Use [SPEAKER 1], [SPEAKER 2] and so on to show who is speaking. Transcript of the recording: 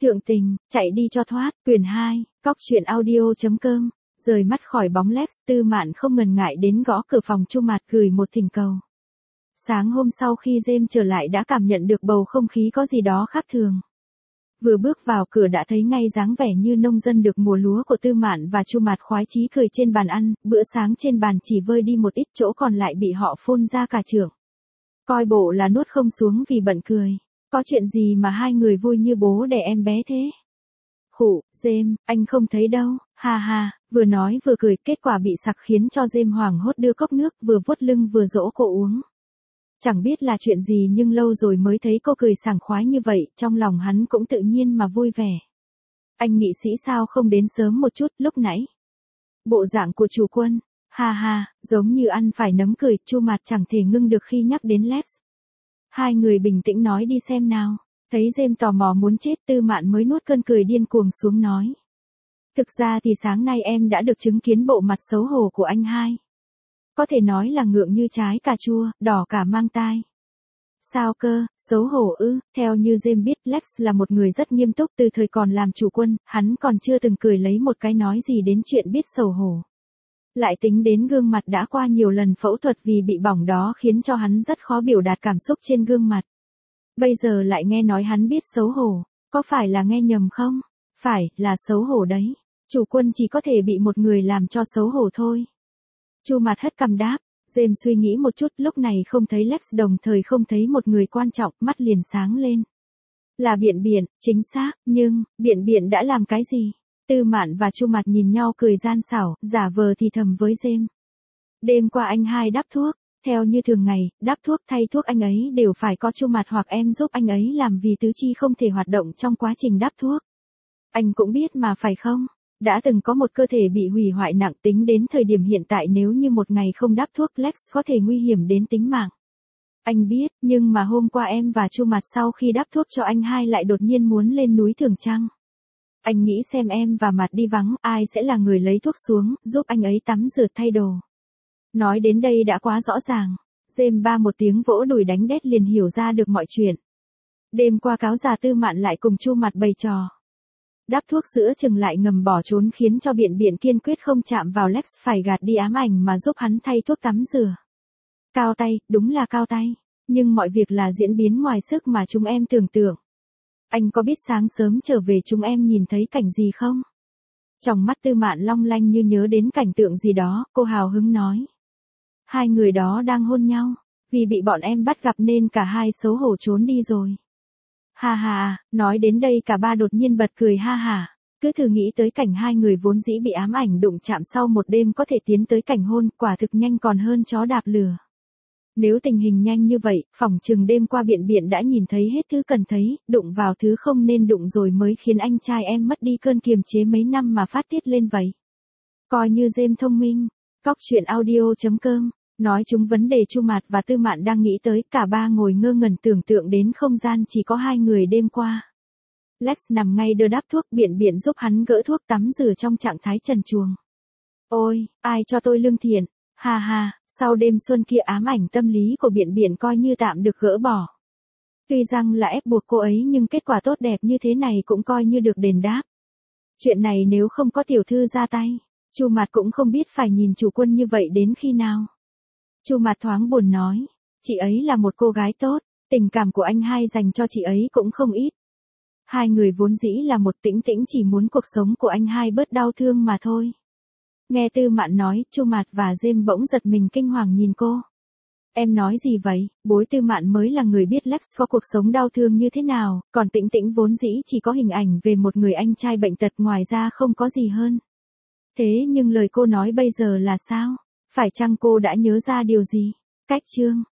[SPEAKER 1] Thượng tình, chạy đi cho thoát, quyển 2, cóc truyện audio.com. Rời mắt khỏi bóng Lex, Tư Mạn không ngần ngại đến gõ cửa phòng Chu Mạt gửi một thỉnh cầu. Sáng hôm sau khi James trở lại đã cảm nhận được bầu không khí có gì đó khác thường. Vừa bước vào cửa đã thấy ngay dáng vẻ như nông dân được mùa lúa của Tư Mạn và Chu Mạt khoái chí cười trên bàn ăn, bữa sáng trên bàn chỉ vơi đi một ít, chỗ còn lại bị họ phun ra cả chưởng. Coi bộ là nuốt không xuống vì bận cười. Có chuyện gì mà hai người vui như bố đẻ em bé thế? Khụ, James, anh không thấy đâu, ha ha, vừa nói vừa cười, kết quả bị sặc khiến cho James hoảng hốt đưa cốc nước vừa vuốt lưng vừa dỗ cô uống. Chẳng biết là chuyện gì nhưng lâu rồi mới thấy cô cười sảng khoái như vậy, trong lòng hắn cũng tự nhiên mà vui vẻ. Anh nghị sĩ sao không đến sớm một chút lúc nãy? Bộ dạng của chủ quân, ha ha, giống như ăn phải nấm cười, Chu Mạt chẳng thể ngưng được khi nhắc đến Lex. Hai người bình tĩnh nói đi xem nào. Thấy James tò mò muốn chết, Tư Mạn mới nuốt cơn cười điên cuồng xuống nói. Thực ra thì sáng nay em đã được chứng kiến bộ mặt xấu hổ của anh hai. Có thể nói là ngượng như trái cà chua, đỏ cả mang tai. Sao cơ, xấu hổ ư? Theo như James biết, Lex là một người rất nghiêm túc, từ thời còn làm chủ quân, hắn còn chưa từng cười lấy một cái nói gì đến chuyện biết xấu hổ. Lại tính đến gương mặt đã qua nhiều lần phẫu thuật vì bị bỏng đó khiến cho hắn rất khó biểu đạt cảm xúc trên gương mặt. Bây giờ lại nghe nói hắn biết xấu hổ, có phải là nghe nhầm không? Phải, là xấu hổ đấy. Chủ quân chỉ có thể bị một người làm cho xấu hổ thôi. Chu Mạt hất cằm đáp, James suy nghĩ một chút, lúc này không thấy Lex, đồng thời không thấy một người quan trọng, mắt liền sáng lên. Là Biện Biện, chính xác, nhưng, Biện Biện đã làm cái gì? Tư Mạn và Chu Mạt nhìn nhau cười gian xảo, giả vờ thì thầm với James. Đêm qua anh hai đắp thuốc, theo như thường ngày, đắp thuốc thay thuốc anh ấy đều phải có Chu Mạt hoặc em giúp anh ấy làm vì tứ chi không thể hoạt động trong quá trình đắp thuốc. Anh cũng biết mà phải không? Đã từng có một cơ thể bị hủy hoại nặng, tính đến thời điểm hiện tại nếu như một ngày không đắp thuốc Lex có thể nguy hiểm đến tính mạng. Anh biết, nhưng mà hôm qua em và Chu Mạt sau khi đắp thuốc cho anh hai lại đột nhiên muốn lên núi Thường Trăng. Anh nghĩ xem em và Mạt đi vắng, ai sẽ là người lấy thuốc xuống, giúp anh ấy tắm rửa thay đồ. Nói đến đây đã quá rõ ràng. James ba một tiếng vỗ đùi đánh đét liền hiểu ra được mọi chuyện. Đêm qua cáo già Tư Mạn lại cùng Chu Mạt bày trò. Đắp thuốc giữa chừng lại ngầm bỏ trốn khiến cho Biện Biện kiên quyết không chạm vào Lex, phải gạt đi ám ảnh mà giúp hắn thay thuốc tắm rửa. Cao tay, đúng là cao tay. Nhưng mọi việc là diễn biến ngoài sức mà chúng em tưởng tượng. Anh có biết sáng sớm trở về chúng em nhìn thấy cảnh gì không? Trong mắt Tư Mạn long lanh như nhớ đến cảnh tượng gì đó, cô hào hứng nói. Hai người đó đang hôn nhau, vì bị bọn em bắt gặp nên cả hai xấu hổ trốn đi rồi. Ha ha, nói đến đây cả ba đột nhiên bật cười ha hả. Cứ thử nghĩ tới cảnh hai người vốn dĩ bị ám ảnh đụng chạm sau một đêm có thể tiến tới cảnh hôn, quả thực nhanh còn hơn chó đạp lửa. Nếu tình hình nhanh như vậy, phỏng chừng đêm qua Biện Biện đã nhìn thấy hết thứ cần thấy, đụng vào thứ không nên đụng rồi mới khiến anh trai em mất đi cơn kiềm chế mấy năm mà phát tiết lên vậy. Coi như James thông minh. Cóc truyện audio.com. Nói chúng vấn đề Chu Mạt và Tư Mạn đang nghĩ tới, cả ba ngồi ngơ ngẩn tưởng tượng đến không gian chỉ có hai người đêm qua. Lex nằm ngay đơ đắp thuốc, Biện Biện giúp hắn gỡ thuốc tắm rửa trong trạng thái trần truồng. Ôi, ai cho tôi lương thiện, ha ha, sau đêm xuân kia ám ảnh tâm lý của Biện Biện coi như tạm được gỡ bỏ. Tuy rằng là ép buộc cô ấy nhưng kết quả tốt đẹp như thế này cũng coi như được đền đáp. Chuyện này nếu không có tiểu thư ra tay, Chu Mạt cũng không biết phải nhìn chủ quân như vậy đến khi nào. Chu Mạt thoáng buồn nói, chị ấy là một cô gái tốt, tình cảm của anh hai dành cho chị ấy cũng không ít. Hai người vốn dĩ là một, Tĩnh Tĩnh chỉ muốn cuộc sống của anh hai bớt đau thương mà thôi. Nghe Tư Mạn nói, Chu Mạt và James bỗng giật mình kinh hoàng nhìn cô. Em nói gì vậy? Bối Tư Mạn mới là người biết Lex có cuộc sống đau thương như thế nào, còn Tĩnh Tĩnh vốn dĩ chỉ có hình ảnh về một người anh trai bệnh tật, ngoài ra không có gì hơn. Thế nhưng lời cô nói bây giờ là sao? Phải chăng cô đã nhớ ra điều gì? Cách chương